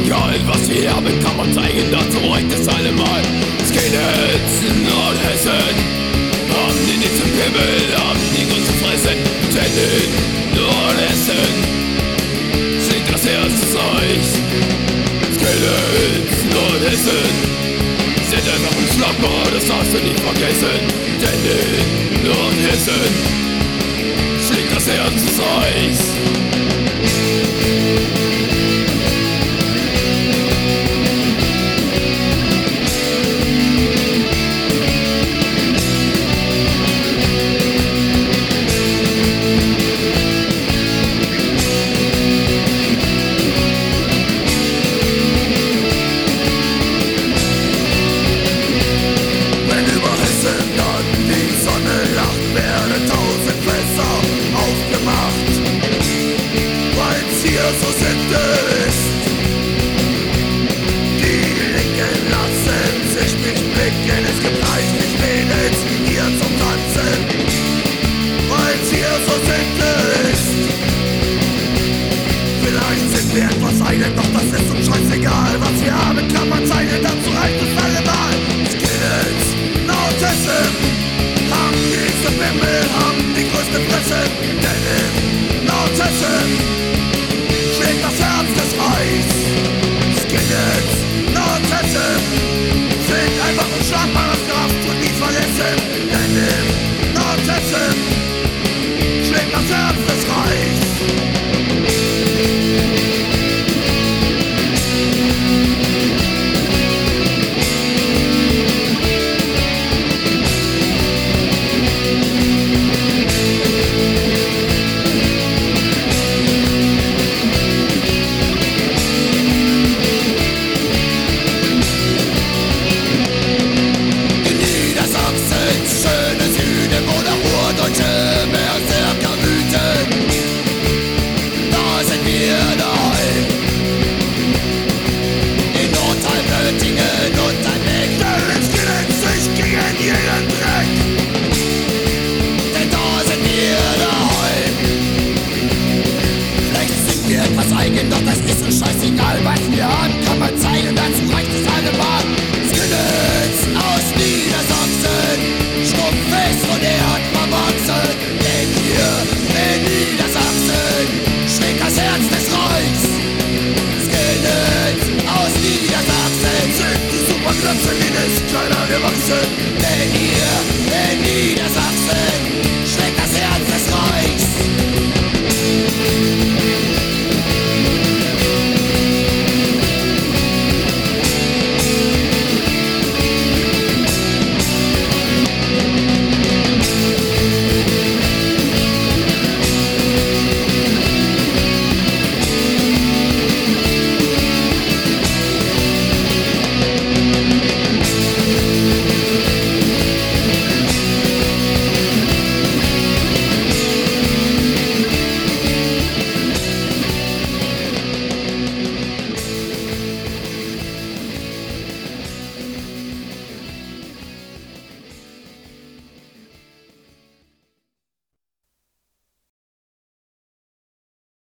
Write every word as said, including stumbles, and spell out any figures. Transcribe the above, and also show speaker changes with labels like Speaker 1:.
Speaker 1: Egal was wir haben, kann man zeigen, dazu reicht es allemal. Skinheads in Nordhessen haben die nächsten Pimmel, haben die Grund zu fressen. Denn in Nordhessen schlägt das Herz des Reichs. Skinheads in Nordhessen sind einfach unschlagbar, das darfst du nicht vergessen. Denn in Nordhessen schlägt das Herz des Reichs.